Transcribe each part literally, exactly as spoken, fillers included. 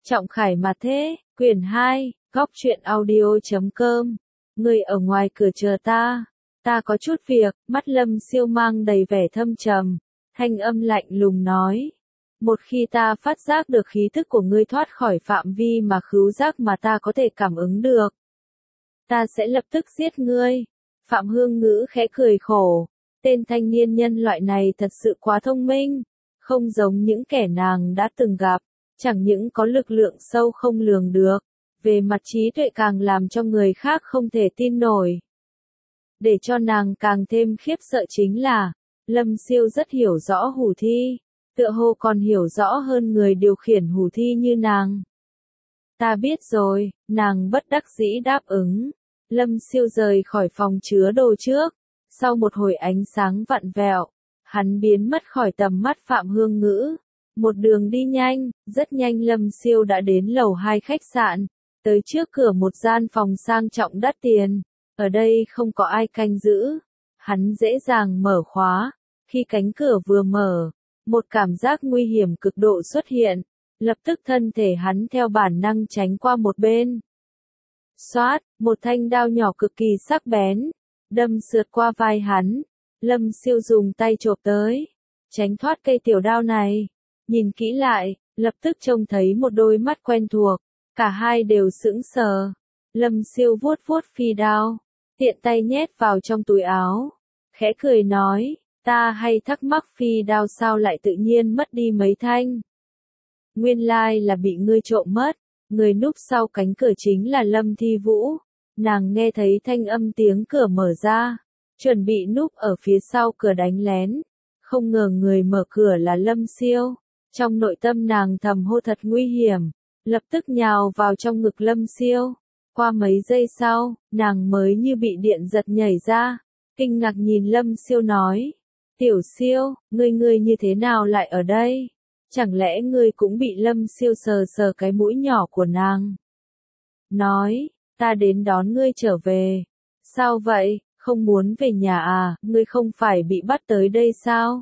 Trọng Khải mà thế, quyển hai, góc truyện audio chấm com. Người ở ngoài cửa chờ ta, ta có chút việc, mắt Lâm Siêu mang đầy vẻ thâm trầm, thanh âm lạnh lùng nói. Một khi ta phát giác được khí thức của ngươi thoát khỏi phạm vi mà khứu giác mà ta có thể cảm ứng được, ta sẽ lập tức giết ngươi. Phạm Hương Ngữ khẽ cười khổ, tên thanh niên nhân loại này thật sự quá thông minh, không giống những kẻ nàng đã từng gặp, chẳng những có lực lượng sâu không lường được, về mặt trí tuệ càng làm cho người khác không thể tin nổi. Để cho nàng càng thêm khiếp sợ chính là, Lâm Siêu rất hiểu rõ hủ thi, tựa hồ còn hiểu rõ hơn người điều khiển hủ thi như nàng. Ta biết rồi, nàng bất đắc dĩ đáp ứng. Lâm Siêu rời khỏi phòng chứa đồ trước, sau một hồi ánh sáng vặn vẹo, hắn biến mất khỏi tầm mắt Phạm Hương Ngữ. Một đường đi nhanh, rất nhanh Lâm Siêu đã đến lầu hai khách sạn, tới trước cửa một gian phòng sang trọng đắt tiền. Ở đây không có ai canh giữ, hắn dễ dàng mở khóa. Khi cánh cửa vừa mở, một cảm giác nguy hiểm cực độ xuất hiện, lập tức thân thể hắn theo bản năng tránh qua một bên. Xoát, một thanh đao nhỏ cực kỳ sắc bén, đâm sượt qua vai hắn. Lâm Siêu dùng tay chộp tới, tránh thoát cây tiểu đao này. Nhìn kỹ lại, lập tức trông thấy một đôi mắt quen thuộc, cả hai đều sững sờ. Lâm Siêu vuốt vuốt phi đao, tiện tay nhét vào trong túi áo, khẽ cười nói, ta hay thắc mắc phi đao sao lại tự nhiên mất đi mấy thanh. Nguyên lai là bị ngươi trộm mất. Người núp sau cánh cửa chính là Lâm Thi Vũ. Nàng nghe thấy thanh âm tiếng cửa mở ra, chuẩn bị núp ở phía sau cửa đánh lén. Không ngờ người mở cửa là Lâm Siêu. Trong nội tâm nàng thầm hô thật nguy hiểm, lập tức nhào vào trong ngực Lâm Siêu. Qua mấy giây sau, nàng mới như bị điện giật nhảy ra, kinh ngạc nhìn Lâm Siêu nói, Tiểu Siêu, ngươi ngươi như thế nào lại ở đây? Chẳng lẽ ngươi cũng bị Lâm Siêu sờ sờ cái mũi nhỏ của nàng? Nói, ta đến đón ngươi trở về. Sao vậy, không muốn về nhà à, ngươi không phải bị bắt tới đây sao?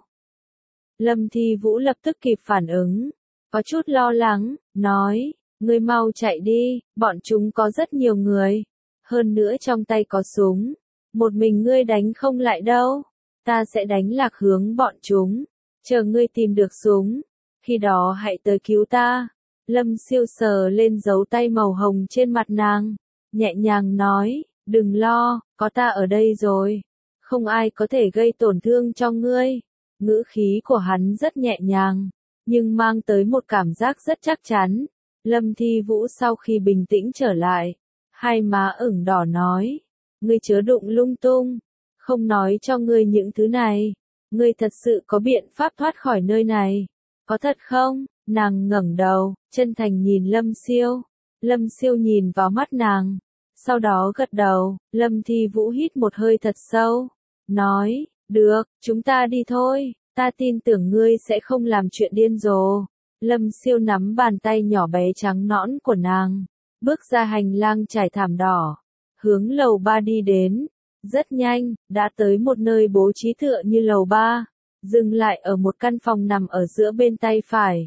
Lâm Thi Vũ lập tức kịp phản ứng, có chút lo lắng, nói, ngươi mau chạy đi, bọn chúng có rất nhiều người. Hơn nữa trong tay có súng, một mình ngươi đánh không lại đâu. Ta sẽ đánh lạc hướng bọn chúng, chờ ngươi tìm được súng. Khi đó hãy tới cứu ta. Lâm Siêu sờ lên dấu tay màu hồng trên mặt nàng, nhẹ nhàng nói, đừng lo, có ta ở đây rồi. Không ai có thể gây tổn thương cho ngươi. Ngữ khí của hắn rất nhẹ nhàng, nhưng mang tới một cảm giác rất chắc chắn. Lâm Thi Vũ sau khi bình tĩnh trở lại, hai má ửng đỏ nói, ngươi chớ đụng lung tung, không nói cho ngươi những thứ này. Ngươi thật sự có biện pháp thoát khỏi nơi này. Có thật không? Nàng ngẩng đầu, chân thành nhìn Lâm Siêu. Lâm Siêu nhìn vào mắt nàng, sau đó gật đầu. Lâm Thi Vũ hít một hơi thật sâu, nói, được, chúng ta đi thôi, ta tin tưởng ngươi sẽ không làm chuyện điên rồ. Lâm Siêu nắm bàn tay nhỏ bé trắng nõn của nàng, bước ra hành lang trải thảm đỏ, hướng lầu ba đi đến. Rất nhanh, đã tới một nơi bố trí tựa như lầu ba. Dừng lại ở một căn phòng nằm ở giữa bên tay phải.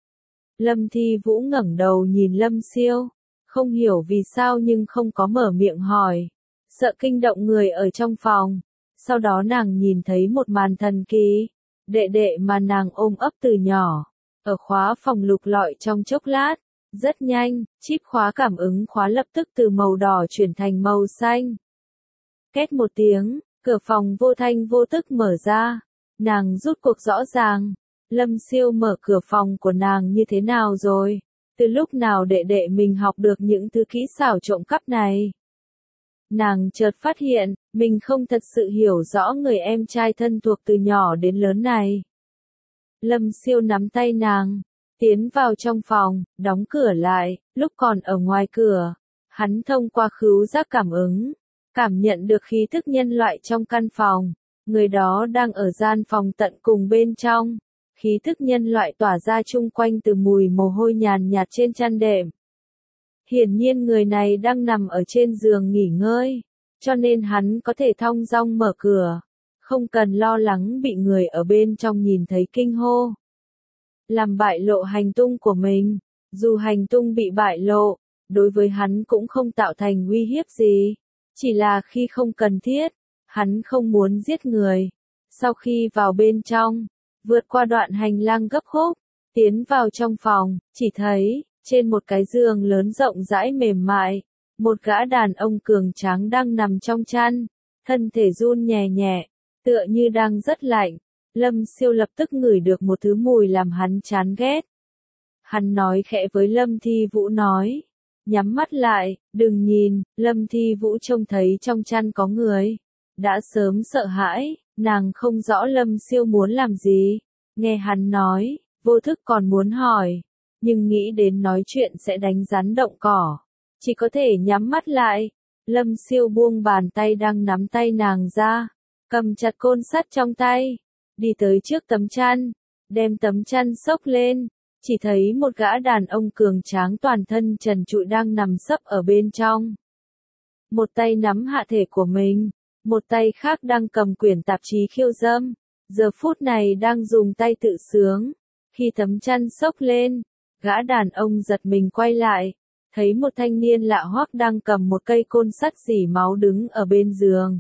Lâm Thi Vũ ngẩng đầu nhìn Lâm Siêu, không hiểu vì sao nhưng không có mở miệng hỏi, sợ kinh động người ở trong phòng. Sau đó nàng nhìn thấy một màn thần kỳ, đệ đệ mà nàng ôm ấp từ nhỏ, ở khóa phòng lục lọi trong chốc lát, rất nhanh, chip khóa cảm ứng khóa lập tức từ màu đỏ chuyển thành màu xanh. Két một tiếng, cửa phòng vô thanh vô tức mở ra. Nàng rút cuộc rõ ràng, Lâm Siêu mở cửa phòng của nàng như thế nào rồi? Từ lúc nào đệ đệ mình học được những thứ kỹ xảo trộm cắp này? Nàng chợt phát hiện, mình không thật sự hiểu rõ người em trai thân thuộc từ nhỏ đến lớn này. Lâm Siêu nắm tay nàng, tiến vào trong phòng, đóng cửa lại. Lúc còn ở ngoài cửa, hắn thông qua khứu giác cảm ứng, cảm nhận được khí thức nhân loại trong căn phòng. Người đó đang ở gian phòng tận cùng bên trong. Khí thức nhân loại tỏa ra chung quanh từ mùi mồ hôi nhàn nhạt trên chăn đệm. Hiển nhiên người này đang nằm ở trên giường nghỉ ngơi, cho nên hắn có thể thong dong mở cửa, không cần lo lắng bị người ở bên trong nhìn thấy kinh hô, làm bại lộ hành tung của mình. Dù hành tung bị bại lộ, đối với hắn cũng không tạo thành uy hiếp gì. Chỉ là khi không cần thiết, hắn không muốn giết người. Sau khi vào bên trong, vượt qua đoạn hành lang gấp khúc, tiến vào trong phòng, chỉ thấy, trên một cái giường lớn rộng rãi mềm mại, một gã đàn ông cường tráng đang nằm trong chăn, thân thể run nhẹ nhẹ, tựa như đang rất lạnh. Lâm Siêu lập tức ngửi được một thứ mùi làm hắn chán ghét. Hắn nói khẽ với Lâm Thi Vũ nói, nhắm mắt lại, đừng nhìn. Lâm Thi Vũ trông thấy trong chăn có người, đã sớm sợ hãi, nàng không rõ Lâm Siêu muốn làm gì. Nghe hắn nói, vô thức còn muốn hỏi, nhưng nghĩ đến nói chuyện sẽ đánh rắn động cỏ, chỉ có thể nhắm mắt lại. Lâm Siêu buông bàn tay đang nắm tay nàng ra, cầm chặt côn sắt trong tay, đi tới trước tấm chăn, đem tấm chăn xốc lên, chỉ thấy một gã đàn ông cường tráng toàn thân trần trụi đang nằm sấp ở bên trong. Một tay nắm hạ thể của mình, một tay khác đang cầm quyển tạp chí khiêu dâm, giờ phút này đang dùng tay tự sướng. Khi tấm chăn xốc lên, gã đàn ông giật mình quay lại, thấy một thanh niên lạ hoắc đang cầm một cây côn sắt rỉ máu đứng ở bên giường.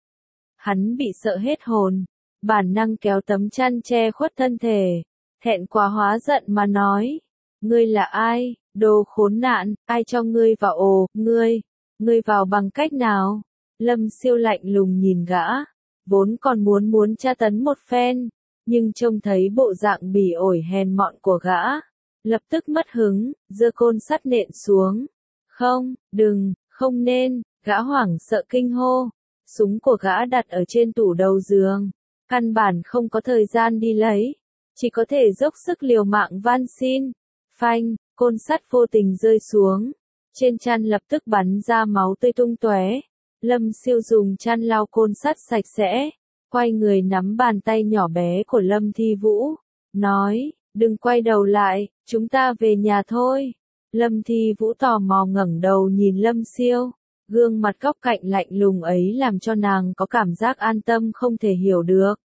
Hắn bị sợ hết hồn, bản năng kéo tấm chăn che khuất thân thể, thẹn quá hóa giận mà nói, ngươi là ai, đồ khốn nạn, ai cho ngươi vào ồ, ngươi, ngươi vào bằng cách nào? Lâm Siêu lạnh lùng nhìn gã, vốn còn muốn muốn tra tấn một phen, nhưng trông thấy bộ dạng bỉ ổi hèn mọn của gã, lập tức mất hứng, giơ côn sắt nện xuống. Không, đừng, không nên, gã hoảng sợ kinh hô. Súng của gã đặt ở trên tủ đầu giường, căn bản không có thời gian đi lấy, chỉ có thể dốc sức liều mạng van xin. Phanh, côn sắt vô tình rơi xuống, trên chăn lập tức bắn ra máu tươi tung tóe. Lâm Siêu dùng chăn lau côn sắt sạch sẽ, quay người nắm bàn tay nhỏ bé của Lâm Thi Vũ, nói, đừng quay đầu lại, chúng ta về nhà thôi. Lâm Thi Vũ tò mò ngẩng đầu nhìn Lâm Siêu, gương mặt góc cạnh lạnh lùng ấy làm cho nàng có cảm giác an tâm không thể hiểu được.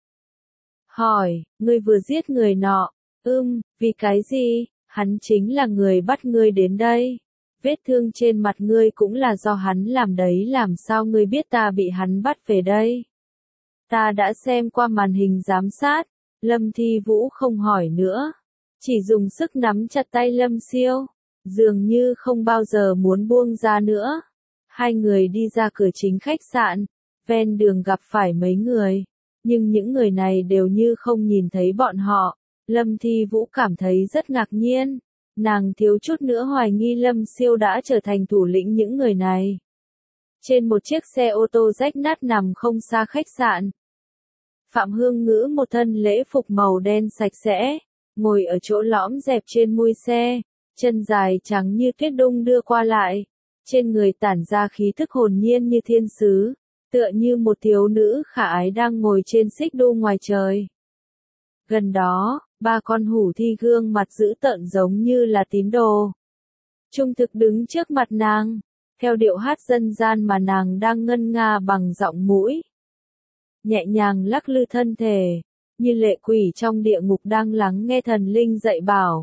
Hỏi, ngươi vừa giết người nọ, ưm, vì cái gì? Hắn chính là người bắt ngươi đến đây. Vết thương trên mặt ngươi cũng là do hắn làm đấy, làm sao ngươi biết ta bị hắn bắt về đây? Ta đã xem qua màn hình giám sát. Lâm Thi Vũ không hỏi nữa, chỉ dùng sức nắm chặt tay Lâm Siêu, dường như không bao giờ muốn buông ra nữa. Hai người đi ra cửa chính khách sạn, ven đường gặp phải mấy người, nhưng những người này đều như không nhìn thấy bọn họ. Lâm Thi Vũ cảm thấy rất ngạc nhiên, nàng thiếu chút nữa hoài nghi Lâm Siêu đã trở thành thủ lĩnh những người này. Trên một chiếc xe ô tô rách nát nằm không xa khách sạn, Phạm Hương Ngữ một thân lễ phục màu đen sạch sẽ, ngồi ở chỗ lõm dẹp trên mui xe, chân dài trắng như tuyết đung đưa qua lại, trên người tản ra khí thức hồn nhiên như thiên sứ, tựa như một thiếu nữ khả ái đang ngồi trên xích đu ngoài trời. Gần đó, ba con hủ thi gương mặt dữ tợn giống như là tín đồ trung thực đứng trước mặt nàng, theo điệu hát dân gian mà nàng đang ngân nga bằng giọng mũi nhẹ nhàng lắc lư thân thể, như lệ quỷ trong địa ngục đang lắng nghe thần linh dạy bảo.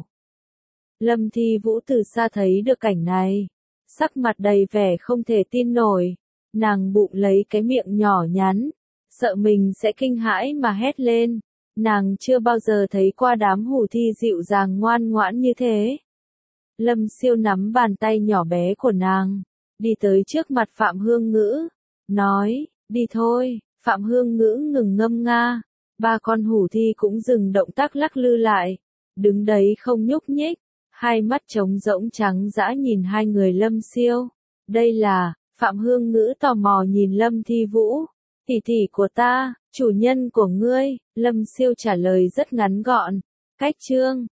Lâm Thi Vũ từ xa thấy được cảnh này, sắc mặt đầy vẻ không thể tin nổi, nàng bụng lấy cái miệng nhỏ nhắn, sợ mình sẽ kinh hãi mà hét lên. Nàng chưa bao giờ thấy qua đám hủ thi dịu dàng ngoan ngoãn như thế. Lâm Siêu nắm bàn tay nhỏ bé của nàng, đi tới trước mặt Phạm Hương Ngữ, nói, đi thôi. Phạm Hương Ngữ ngừng ngâm nga, ba con hủ thi cũng dừng động tác lắc lư lại, đứng đấy không nhúc nhích, hai mắt trống rỗng trắng dã nhìn hai người Lâm Siêu. Đây là, Phạm Hương Ngữ tò mò nhìn Lâm Thi Vũ, tỷ tỷ của ta, chủ nhân của ngươi. Lâm Siêu trả lời rất ngắn gọn, cách chương.